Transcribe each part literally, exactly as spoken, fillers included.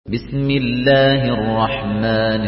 بسم الله الرحمن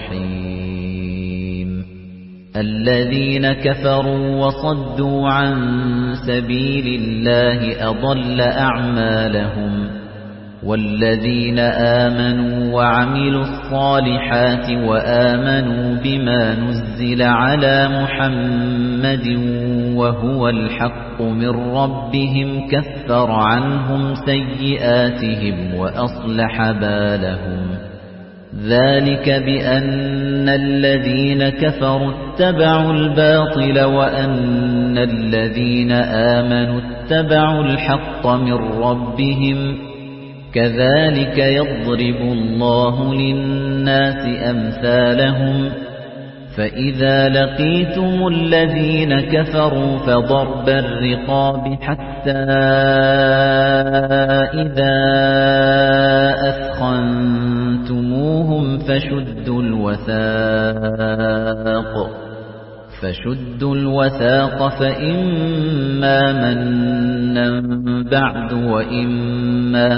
الرحيم الذين كفروا وصدوا عن سبيل الله أضل أعمالهم والذين آمنوا وعملوا الصالحات وآمنوا بما نزل على محمد وهو الحق من ربهم كفر عنهم سيئاتهم وأصلح بالهم ذلك بأن الذين كفروا اتبعوا الباطل وأن الذين آمنوا اتبعوا الحق من ربهم كذلك يضرب الله للناس أمثالهم فإذا لقيتم الذين كفروا فضرب الرقاب حتى إذا أثخنتموهم فشدوا الوثاق فشدوا الوثاق فإما منا بعد وإما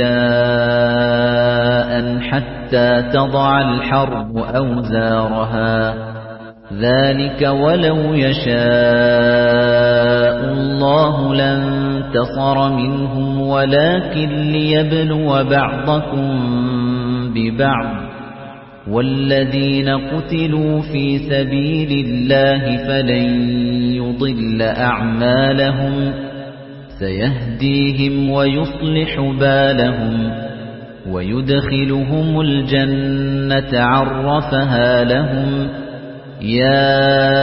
فداء حتى تضع الحرب أوزارها ذلك ولو يشاء الله لانتصر منهم ولكن ليبلو بعضكم ببعض والذين قتلوا في سبيل الله فلن يضل أعمالهم سيهديهم ويصلح بالهم ويدخلهم الجنة عرفها لهم يا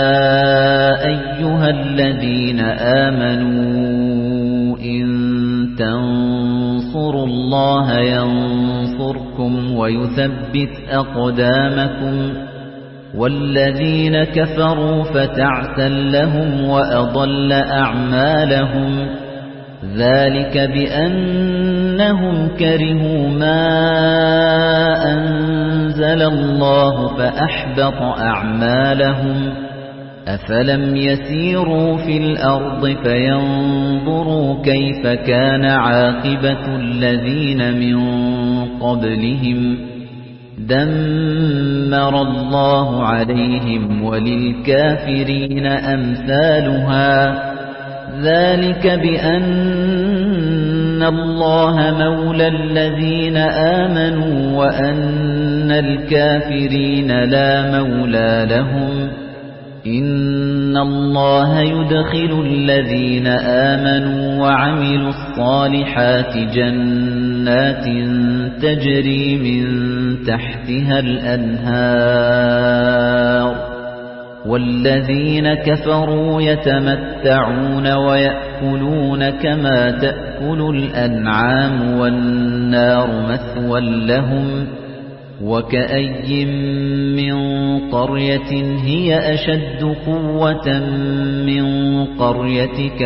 أيها الذين آمنوا إن تنصروا الله ينصركم ويثبت أقدامكم والذين كفروا فتعسا لهم وأضل أعمالهم ذلك بأنهم كرهوا ما أنزل الله فأحبط أعمالهم أفلم يسيروا في الأرض فينظروا كيف كان عاقبة الذين من قبلهم دمر الله عليهم وللكافرين أمثالها ذلك بأن الله مولى الذين آمنوا وأن الكافرين لا مولى لهم إن الله يدخل الذين آمنوا وعملوا الصالحات جنات تجري من تحتها الأنهار والذين كفروا يتمتعون ويأكلون كما تأكل الأنعام والنار مثوى لهم وكأي من قرية هي أشد قوة من قريتك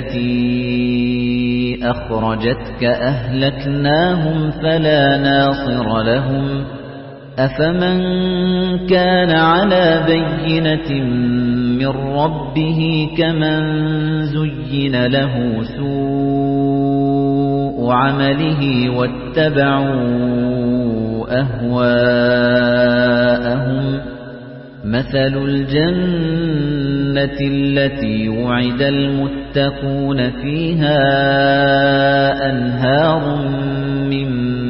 التي أخرجتك أهلكناهم فلا ناصر لهم أفمن كان على بينة من ربه كمن زين له سوء عمله واتبعوا أهواءهم مثل الجنة التي وعد المتقون فيها أنهار من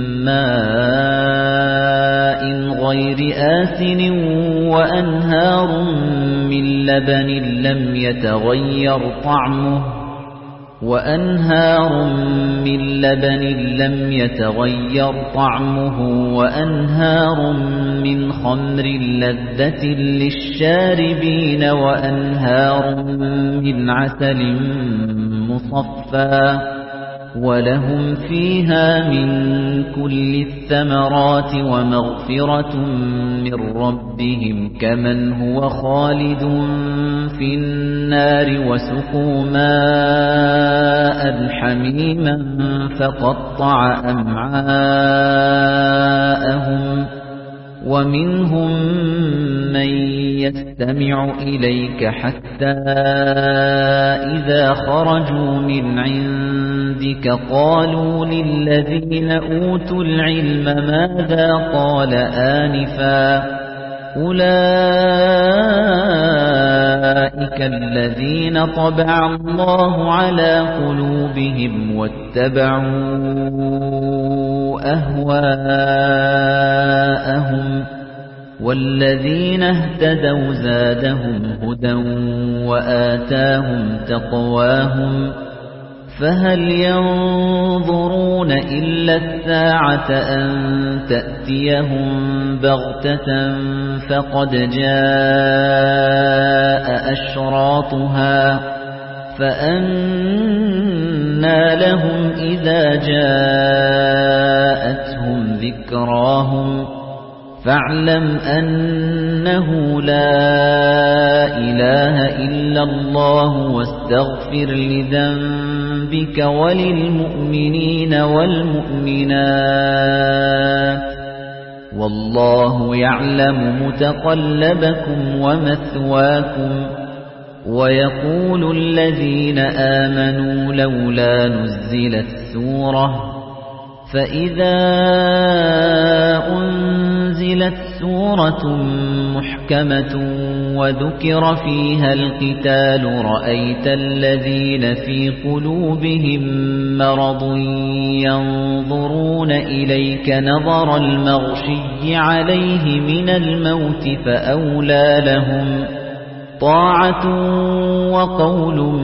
ماء غير آسن وأنهار من لبن لم يتغير طعمه وأنهار من لبن لم يتغير طعمه وأنهار من خمر لذة للشاربين وأنهار من عسل مصفى ولهم فيها من كل الثمرات ومغفرة من ربهم كمن هو خالد في النار وسقوا ماء حميما فقطع أمعاءهم ومنهم من يستمع إليك حتى إذا خرجوا من عندك عِندِكَ قَالُوا لِلَّذِينَ أُوتُوا الْعِلْمَ مَاذَا قَالَ آنِفًا أُولَئِكَ الَّذِينَ طَبَعَ اللَّهُ عَلَى قُلُوبِهِمْ وَاتَّبَعُوا أَهْوَاءَهُمْ وَالَّذِينَ اهْتَدَوْا زَادَهُمْ هُدًى وَآتَاهُمْ تَقْوَاهُمْ فَهَلْ يَنظُرُونَ إِلَّا السَّاعَةَ أَن تَأْتِيَهُم بَغْتَةً فَقَدْ جَاءَ أَشْرَاطُهَا فَأَنَّىٰ لَهُمْ إِذَا جَاءَتْهُمْ ذِكْرَاهُمْ فَاعْلَمْ أَنَّهُ لَا إِلَٰهَ إِلَّا اللَّهُ وَاسْتَغْفِرْ لِذَنبِكَ وَلِلْمُؤْمِنِينَ وَالْمُؤْمِنَاتِ وَاللَّهُ يَعْلَمُ مُتَقَلَّبَكُمْ وَمَثْوَاكُمْ وَيَقُولُ الَّذِينَ آمَنُوا لَوْلَا نُزِّلَتْ سُورَةٌ فَإِذَا أُنزِلَتْ سُورَةٌ مُحْكَمَةٌ وَذُكِرَ فِيهَا الْقِتَالُ رَأَيْتَ الَّذِينَ فِي قُلُوبِهِم مَّرَضٌ يَنظُرُونَ إِلَيْكَ نَظَرَ الْمَغْشِيِّ عَلَيْهِ مِنَ الْمَوْتِ فَأَوْلَىٰ لَهُمْ طَاعَةٌ وَقَوْلٌ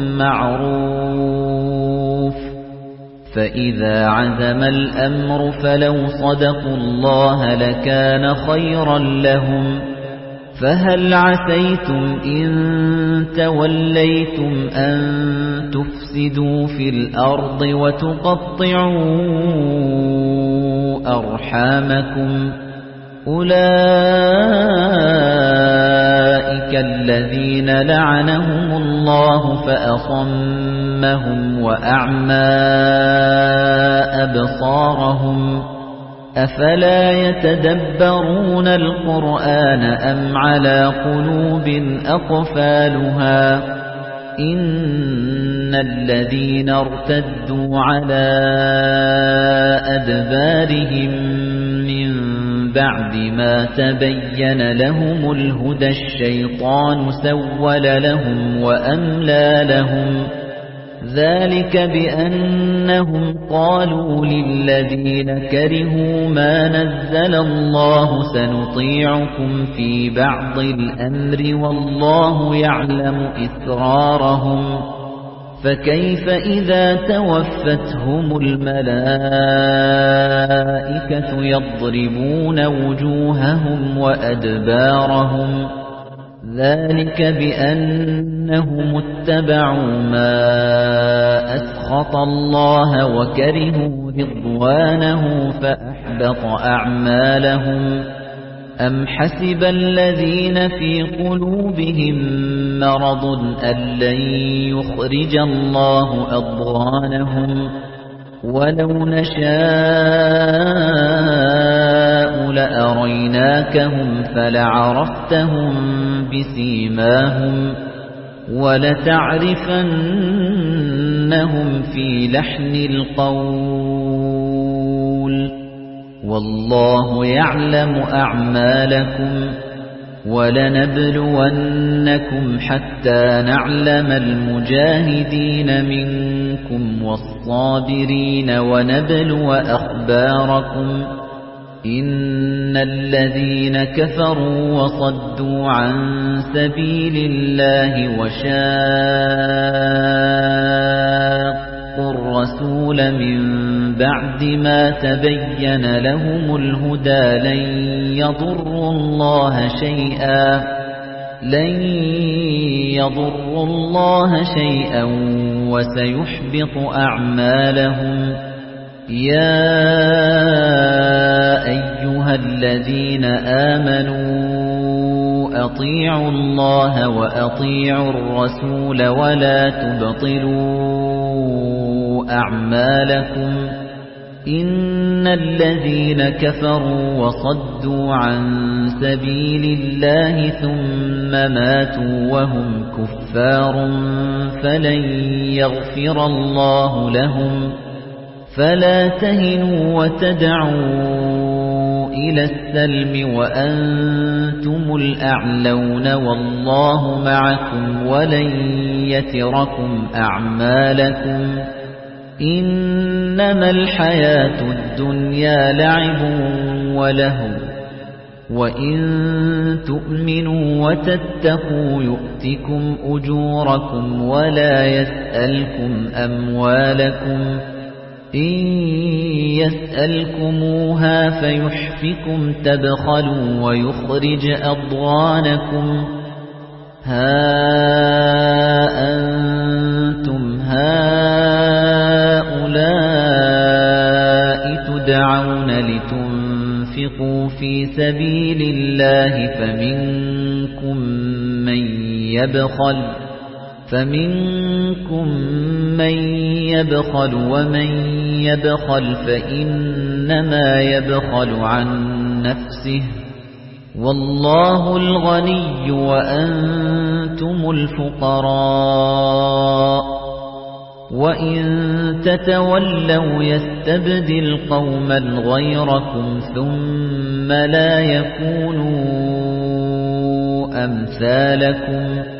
مَّعْرُوفٌ فَإِذَا عَزَمَ الْأَمْرُ فَلَوْ صَدَقُوا اللَّهَ لَكَانَ خَيْرًا لَّهُمْ فَهَلْ عَسَيْتُمْ إِن تَوَلَّيْتُمْ أَن تُفْسِدُوا فِي الْأَرْضِ وَتُقَطِّعُوا أَرْحَامَكُمْ أُولَئِكَ الَّذِينَ لَعَنَهُمُ اللَّهُ فَأَصَمَّهُمْ وَأَعْمَىٰ أَبْصَارَهُمْ أَفَلَا يَتَدَبَّرُونَ الْقُرْآنَ أَمْ عَلَىٰ قُلُوبٍ أَقْفَالُهَا إِنَّ الَّذِينَ ارْتَدُّوا عَلَىٰ أَدْبَارِهِم مِّن بَعْدِ مَا تَبَيَّنَ لَهُمُ الْهُدَى الشَّيْطَانُ سَوَّلَ لَهُمْ وَأَمْلَىٰ لَهُمْ ذَلِكَ بِأَنَّهُمْ قَالُوا لِلَّذِينَ كَرِهُوا مَا نَزَّلَ اللَّهُ سَنُطِيعُكُمْ فِي بَعْضِ الْأَمْرِ وَاللَّهُ يَعْلَمُ إِسْرَارَهُمْ فَكَيْفَ إِذَا تَوَفَّتْهُمُ الْمَلَائِكَةُ يَضْرِبُونَ وُجُوهَهُمْ وَأَدْبَارَهُمْ ذَلِكَ بِأَنَّهُمُ اتَّبَعُوا مَا أَسْخَطَ اللَّهَ وَكَرِهُوا رِضْوَانَهُ فَأَحْبَطَ أَعْمَالَهُمْ أَمْ حَسِبَ الَّذِينَ فِي قُلُوبِهِم مَّرَضٌ أَن لَّن يُخْرِجَ اللَّهُ أَضْغَانَهُمْ وَلَوْ نَشَاءُ لَأَرَيْنَاكَهُمْ فَلَعَرَفْتَهُم بِسِيمَاهُمْ وَلَتَعْرِفَنَّهُمْ فِي لَحْنِ الْقَوْلِ وَاللَّهُ يَعْلَمُ أَعْمَالَكُمْ وَلَنَبْلُوَنَّكُمْ حَتَّى نَعْلَمَ الْمُجَاهِدِينَ مِنكُمْ وَالصَّابِرِينَ وَنَبْلُوَ أَخْبَارَكُمْ إِنَّ الَّذِينَ كَفَرُوا وَصَدُّوا عَن سَبِيلِ اللَّهِ وَشَاقُّوا الرَّسُولَ مِن بَعْدِ مَا تَبَيَّنَ لَهُمُ الْهُدَى لَن يَضُرُّوا اللَّهَ شَيْئًا لَن يَضُرُّوا اللَّهَ شَيْئًا وَسَيُحْبِطُ أَعْمَالَهُمْ يَا أَيُّهَا الَّذِينَ آمَنُوا أَطِيعُوا اللَّهَ وَأَطِيعُوا الرَّسُولَ وَلَا تُبْطِلُوا أَعْمَالَكُمْ إِنَّ الَّذِينَ كَفَرُوا وَصَدُّوا عَن سَبِيلِ اللَّهِ ثُمَّ مَاتُوا وَهُمْ كُفَّارٌ فَلَن يَغْفِرَ اللَّهُ لَهُمْ فَلَا تَهِنُوا وَتَدْعُوا إِلَى السَّلْمِ وَأَنتُمُ الْأَعْلَوْنَ وَاللَّهُ مَعَكُمْ وَلَن يَتِرَكُمْ أَعْمَالَكُمْ إِنَّمَا الْحَيَاةُ الدُّنْيَا لَعِبٌ وَلَهْوٌ وَإِن تُؤْمِنُوا وَتَتَّقُوا يُؤْتِكُمْ أُجُورَكُمْ وَلَا يَسْأَلْكُمْ أَمْوَالَكُمْ إِن يَسْأَلْكُمُوهَا فَيُحْفِكُمْ تَبْخَلُوا وَيُخْرِجْ أَضْغَانَكُمْ هَا أَنتُمْ هَؤُلَاءِ تُدْعَوْنَ لِتُنفِقُوا فِي سَبِيلِ اللَّهِ فَمِنكُم مَّن يَبْخَلُ فَمِنكُم مَّن يَبْخَلُ وَمَن يَبْخَلْ فَإِنَّمَا يَبْخَلُ عَن نَّفْسِهِ وَاللَّهُ الْغَنِيُّ وَأَنتُمُ الْفُقَرَاءُ وَإِن تَتَوَلَّوْا يَسْتَبْدِلْ قَوْمًا غَيْرَكُمْ ثُمَّ لَا يَكُونُوا أَمْثَالَكُمْ